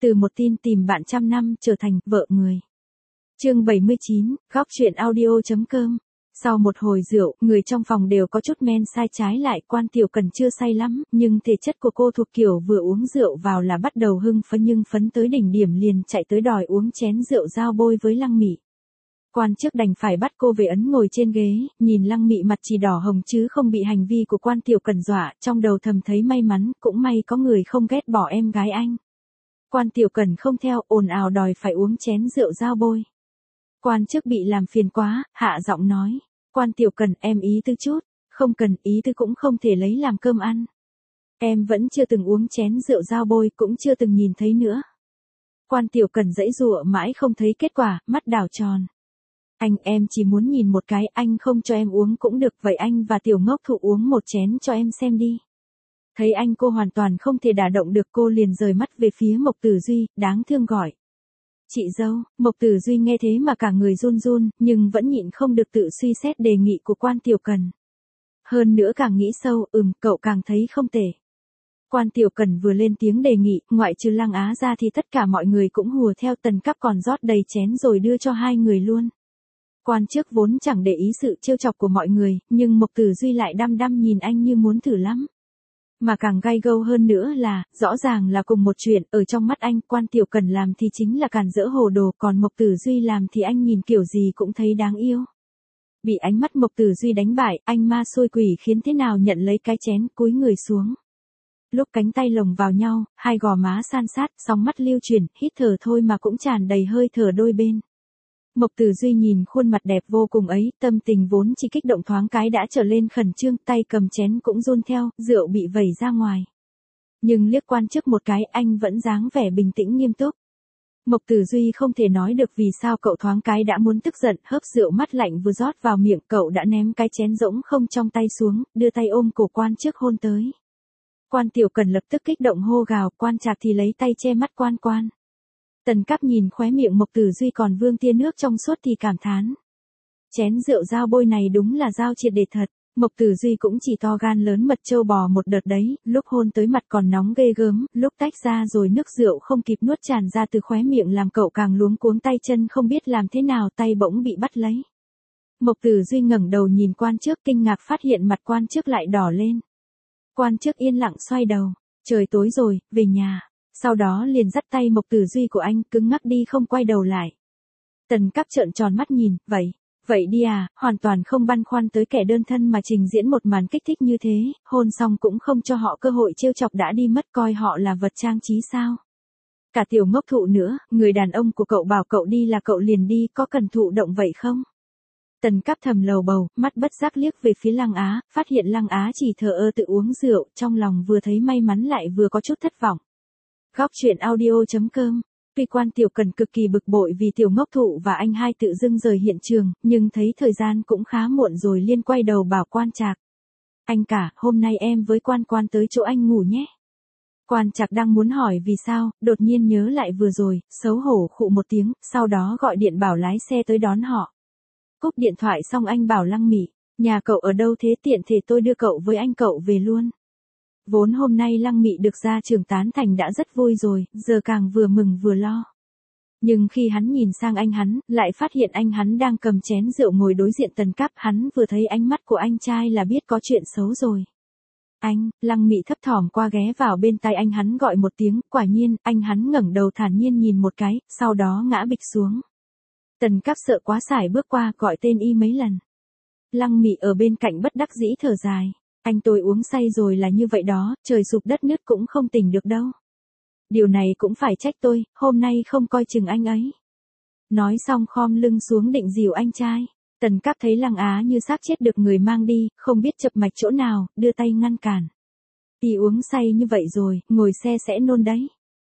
Từ một tin tìm bạn trăm năm trở thành vợ người. Chương 79, góc truyện audio.com. Sau một hồi rượu, người trong phòng đều có chút men sai trái lại, Quan Tiểu Cần chưa say lắm, nhưng thể chất của cô thuộc kiểu vừa uống rượu vào là bắt đầu hưng phấn, nhưng phấn tới đỉnh điểm liền chạy tới đòi uống chén rượu giao bôi với Lăng Mị. Quan chức đành phải bắt cô về ấn ngồi trên ghế, nhìn Lăng Mị mặt chỉ đỏ hồng chứ không bị hành vi của Quan Tiểu Cần dọa, trong đầu thầm thấy may mắn, cũng may có người không ghét bỏ em gái anh. Quan Tiểu Cần không theo, ồn ào đòi phải uống chén rượu giao bôi. Quan chức bị làm phiền quá, hạ giọng nói, Quan Tiểu Cần, em ý tư chút. Không cần, ý tư cũng không thể lấy làm cơm ăn. Em vẫn chưa từng uống chén rượu giao bôi, cũng chưa từng nhìn thấy nữa. Quan Tiểu Cần giãy giụa mãi không thấy kết quả, mắt đảo tròn. Em chỉ muốn nhìn một cái, anh không cho em uống cũng được, vậy anh và Tiểu Ngốc Thụ uống một chén cho em xem đi. Thấy anh cô hoàn toàn không thể đả động được, cô liền rời mắt về phía Mộc Tử Duy, đáng thương gọi. Chị dâu. Mộc Tử Duy nghe thế mà cả người run run, nhưng vẫn nhịn không được tự suy xét đề nghị của Quan Tiểu Cần. Hơn nữa càng nghĩ sâu, cậu càng thấy không tệ. Quan Tiểu Cần vừa lên tiếng đề nghị, ngoại trừ Lăng Á ra thì tất cả mọi người cũng hùa theo, Tần Cáp còn rót đầy chén rồi đưa cho hai người luôn. Quan chức vốn chẳng để ý sự trêu chọc của mọi người, nhưng Mộc Tử Duy lại đăm đăm nhìn anh như muốn thử lắm. Mà càng gay gâu hơn nữa là, rõ ràng là cùng một chuyện, ở trong mắt anh, Quan Tiểu Cần làm thì chính là càn rỡ hồ đồ, còn Mộc Tử Duy làm thì anh nhìn kiểu gì cũng thấy đáng yêu. Bị ánh mắt Mộc Tử Duy đánh bại, anh ma xôi quỷ khiến thế nào nhận lấy cái chén, cúi người xuống. Lúc cánh tay lồng vào nhau, hai gò má san sát, sóng mắt lưu chuyển, hít thở thôi mà cũng tràn đầy hơi thở đôi bên. Mộc Tử Duy nhìn khuôn mặt đẹp vô cùng ấy, tâm tình vốn chỉ kích động thoáng cái đã trở lên khẩn trương, tay cầm chén cũng run theo, rượu bị vẩy ra ngoài. Nhưng liếc quan chức một cái, anh vẫn dáng vẻ bình tĩnh nghiêm túc. Mộc Tử Duy không thể nói được vì sao cậu thoáng cái đã muốn tức giận, hớp rượu mắt lạnh vừa rót vào miệng, cậu đã ném cái chén rỗng không trong tay xuống, đưa tay ôm cổ quan chức hôn tới. Quan Tiểu Cần lập tức kích động hô gào, Quan Trạc thì lấy tay che mắt Quan. Tần Cáp nhìn khóe miệng Mộc Tử Duy còn vương tia nước trong suốt thì cảm thán. Chén rượu giao bôi này đúng là giao triệt để thật. Mộc Tử Duy cũng chỉ to gan lớn mật trâu bò một đợt đấy, lúc hôn tới mặt còn nóng ghê gớm, lúc tách ra rồi nước rượu không kịp nuốt tràn ra từ khóe miệng làm cậu càng luống cuống tay chân không biết làm thế nào, tay bỗng bị bắt lấy. Mộc Tử Duy ngẩng đầu nhìn quan chức, kinh ngạc phát hiện mặt quan chức lại đỏ lên. Quan chức yên lặng xoay đầu, trời tối rồi, về nhà. Sau đó liền dắt tay Mộc Tử Duy của anh, cứng ngắc đi không quay đầu lại. Tần Cáp trợn tròn mắt nhìn, vậy đi à, hoàn toàn không băn khoăn tới kẻ đơn thân mà trình diễn một màn kích thích như thế, hôn xong cũng không cho họ cơ hội trêu chọc đã đi mất, coi họ là vật trang trí sao. Cả Tiểu Ngốc Thụ nữa, người đàn ông của cậu bảo cậu đi là cậu liền đi, có cần thụ động vậy không? Tần Cáp thầm lầu bầu, mắt bất giác liếc về phía Lăng Á, phát hiện Lăng Á chỉ thờ ơ tự uống rượu, trong lòng vừa thấy may mắn lại vừa có chút thất vọng. Góc truyện audio.com. Tuy Quan Tiểu Cần cực kỳ bực bội vì Tiểu Ngốc Thụ và anh hai tự dưng rời hiện trường, nhưng thấy thời gian cũng khá muộn rồi liên quay đầu bảo Quan Trạc. Anh cả, hôm nay em với Quan tới chỗ anh ngủ nhé. Quan Trạc đang muốn hỏi vì sao, đột nhiên nhớ lại vừa rồi, xấu hổ khụ một tiếng, sau đó gọi điện bảo lái xe tới đón họ. Cúp điện thoại xong anh bảo Lăng Mị, nhà cậu ở đâu thế, tiện thể tôi đưa cậu với anh cậu về luôn. Vốn hôm nay Lăng Mị được ra trường tán thành đã rất vui rồi, giờ càng vừa mừng vừa lo. Nhưng khi hắn nhìn sang anh hắn, lại phát hiện anh hắn đang cầm chén rượu ngồi đối diện Tần Cáp, hắn vừa thấy ánh mắt của anh trai là biết có chuyện xấu rồi. Anh, Lăng Mị thấp thỏm qua ghé vào bên tai anh hắn gọi một tiếng, quả nhiên, anh hắn ngẩng đầu thản nhiên nhìn một cái, sau đó ngã bịch xuống. Tần Cáp sợ quá sải bước qua, gọi tên y mấy lần. Lăng Mị ở bên cạnh bất đắc dĩ thở dài. Anh tôi uống say rồi là như vậy đó, trời sụp đất nứt cũng không tỉnh được đâu. Điều này cũng phải trách tôi, hôm nay không coi chừng anh ấy. Nói xong khom lưng xuống định dìu anh trai. Tần Cáp thấy Lăng Á như xác chết được người mang đi, không biết chập mạch chỗ nào, đưa tay ngăn cản. Y uống say như vậy rồi, ngồi xe sẽ nôn đấy.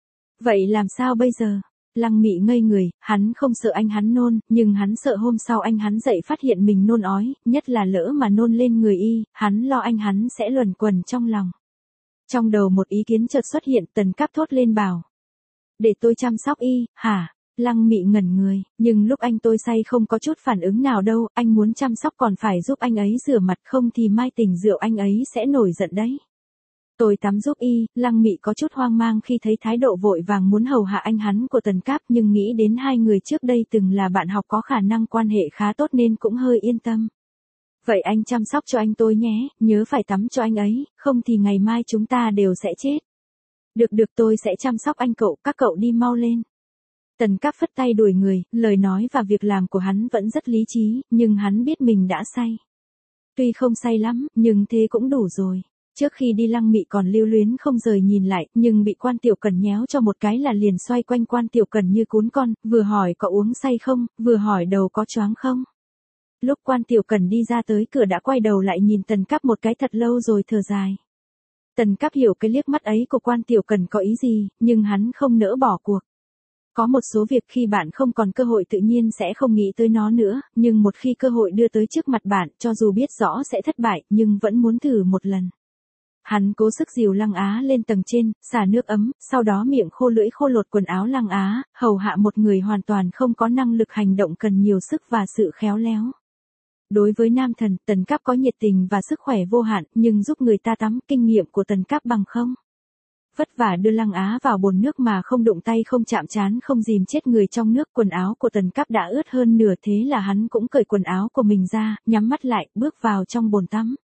Vậy làm sao bây giờ? Lăng Mị ngây người, hắn không sợ anh hắn nôn, nhưng hắn sợ hôm sau anh hắn dậy phát hiện mình nôn ói, nhất là lỡ mà nôn lên người y, hắn lo anh hắn sẽ luẩn quẩn trong lòng. Trong đầu một ý kiến chợt xuất hiện, Tần Cáp thốt lên bảo. Để tôi chăm sóc y, hả? Lăng Mị ngẩn người, nhưng lúc anh tôi say không có chút phản ứng nào đâu, anh muốn chăm sóc còn phải giúp anh ấy rửa mặt, không thì mai tỉnh rượu anh ấy sẽ nổi giận đấy. Tôi tắm giúp y, Lăng Mị có chút hoang mang khi thấy thái độ vội vàng muốn hầu hạ anh hắn của Tần Cáp, nhưng nghĩ đến hai người trước đây từng là bạn học có khả năng quan hệ khá tốt nên cũng hơi yên tâm. Vậy anh chăm sóc cho anh tôi nhé, nhớ phải tắm cho anh ấy, không thì ngày mai chúng ta đều sẽ chết. Được tôi sẽ chăm sóc anh cậu, các cậu đi mau lên. Tần Cáp phất tay đuổi người, lời nói và việc làm của hắn vẫn rất lý trí, nhưng hắn biết mình đã say. Tuy không say lắm, nhưng thế cũng đủ rồi. Trước khi đi Lăng Mị còn lưu luyến không rời nhìn lại, nhưng bị Quan Tiểu Cần nhéo cho một cái là liền xoay quanh Quan Tiểu Cần như cún con, vừa hỏi có uống say không, vừa hỏi đầu có choáng không. Lúc Quan Tiểu Cần đi ra tới cửa đã quay đầu lại nhìn Tần Cáp một cái thật lâu rồi thở dài. Tần Cáp hiểu cái liếc mắt ấy của Quan Tiểu Cần có ý gì, nhưng hắn không nỡ bỏ cuộc. Có một số việc khi bạn không còn cơ hội tự nhiên sẽ không nghĩ tới nó nữa, nhưng một khi cơ hội đưa tới trước mặt bạn, cho dù biết rõ sẽ thất bại, nhưng vẫn muốn thử một lần. Hắn cố sức dìu Lăng Á lên tầng trên, xả nước ấm, sau đó miệng khô lưỡi khô lột quần áo Lăng Á, hầu hạ một người hoàn toàn không có năng lực hành động cần nhiều sức và sự khéo léo. Đối với nam thần, Tần Cáp có nhiệt tình và sức khỏe vô hạn, nhưng giúp người ta tắm, kinh nghiệm của Tần Cáp bằng không. Vất vả đưa Lăng Á vào bồn nước mà không đụng tay không chạm trán không dìm chết người trong nước, quần áo của Tần Cáp đã ướt hơn nửa, thế là hắn cũng cởi quần áo của mình ra, nhắm mắt lại, bước vào trong bồn tắm.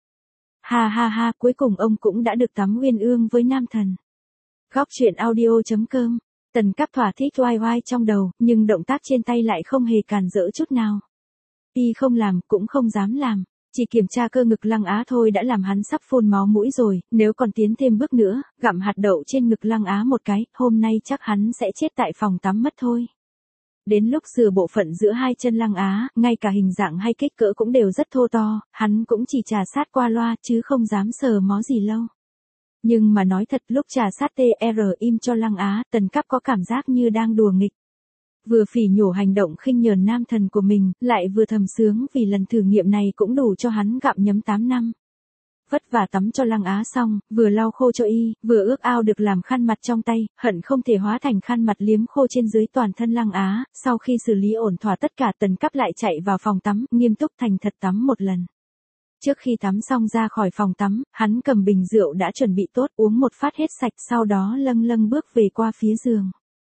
Ha, cuối cùng ông cũng đã được tắm uyên ương với nam thần. Góc truyện audio.com. Tần Cáp thỏa thích oai oai trong đầu, nhưng động tác trên tay lại không hề cản rỡ chút nào. Y không làm, cũng không dám làm. Chỉ kiểm tra cơ ngực Lăng Á thôi đã làm hắn sắp phun máu mũi rồi, nếu còn tiến thêm bước nữa, gặm hạt đậu trên ngực Lăng Á một cái, hôm nay chắc hắn sẽ chết tại phòng tắm mất thôi. Đến lúc rửa bộ phận giữa hai chân Lăng Á, ngay cả hình dạng hay kích cỡ cũng đều rất thô to, hắn cũng chỉ trà sát qua loa chứ không dám sờ mó gì lâu. Nhưng mà nói thật, lúc trà sát im cho Lăng Á, Tần Cáp có cảm giác như đang đùa nghịch. Vừa phỉ nhổ hành động khinh nhờn nam thần của mình, lại vừa thầm sướng vì lần thử nghiệm này cũng đủ cho hắn gặm nhấm 8 năm. Vất vả tắm cho Lăng Á xong, vừa lau khô cho y, vừa ước ao được làm khăn mặt trong tay, hận không thể hóa thành khăn mặt liếm khô trên dưới toàn thân Lăng Á. Sau khi xử lý ổn thỏa tất cả, Tần Cáp lại chạy vào phòng tắm, nghiêm túc thành thật tắm một lần. Trước khi tắm xong ra khỏi phòng tắm, hắn cầm bình rượu đã chuẩn bị tốt, uống một phát hết sạch, sau đó lâng lâng bước về qua phía giường.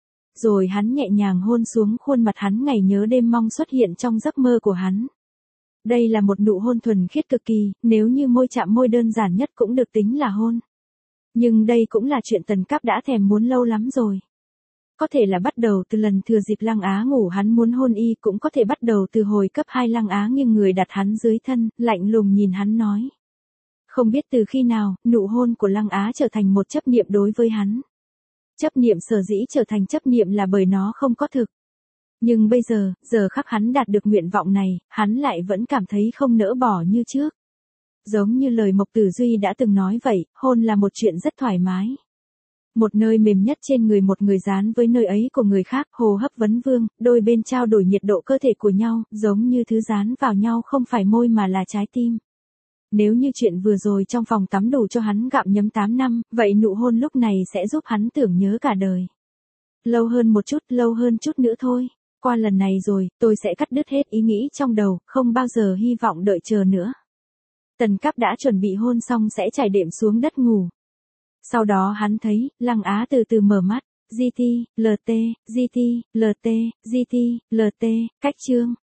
Rồi hắn nhẹ nhàng hôn xuống khuôn mặt hắn ngày nhớ đêm mong xuất hiện trong giấc mơ của hắn. Đây là một nụ hôn thuần khiết cực kỳ, nếu như môi chạm môi đơn giản nhất cũng được tính là hôn. Nhưng đây cũng là chuyện Tần Cáp đã thèm muốn lâu lắm rồi. Có thể là bắt đầu từ lần thừa dịp Lăng Á ngủ hắn muốn hôn y, cũng có thể bắt đầu từ hồi cấp 2 Lăng Á nghiêng người đặt hắn dưới thân, lạnh lùng nhìn hắn nói. Không biết từ khi nào, nụ hôn của Lăng Á trở thành một chấp niệm đối với hắn. Chấp niệm sở dĩ trở thành chấp niệm là bởi nó không có thực. Nhưng bây giờ, giờ khắc hắn đạt được nguyện vọng này, hắn lại vẫn cảm thấy không nỡ bỏ như trước. Giống như lời Mộc Tử Duy đã từng nói vậy, hôn là một chuyện rất thoải mái. Một nơi mềm nhất trên người một người dán với nơi ấy của người khác, hô hấp vấn vương, đôi bên trao đổi nhiệt độ cơ thể của nhau, giống như thứ dán vào nhau không phải môi mà là trái tim. Nếu như chuyện vừa rồi trong phòng tắm đủ cho hắn gặm nhấm 8 năm, vậy nụ hôn lúc này sẽ giúp hắn tưởng nhớ cả đời. Lâu hơn chút nữa thôi. Qua lần này rồi, tôi sẽ cắt đứt hết ý nghĩ trong đầu, không bao giờ hy vọng đợi chờ nữa. Tần Cáp đã chuẩn bị hôn xong sẽ trải đệm xuống đất ngủ. Sau đó hắn thấy, Lăng Á từ từ mở mắt, GT, LT, GT, LT, GT, LT, cách chương.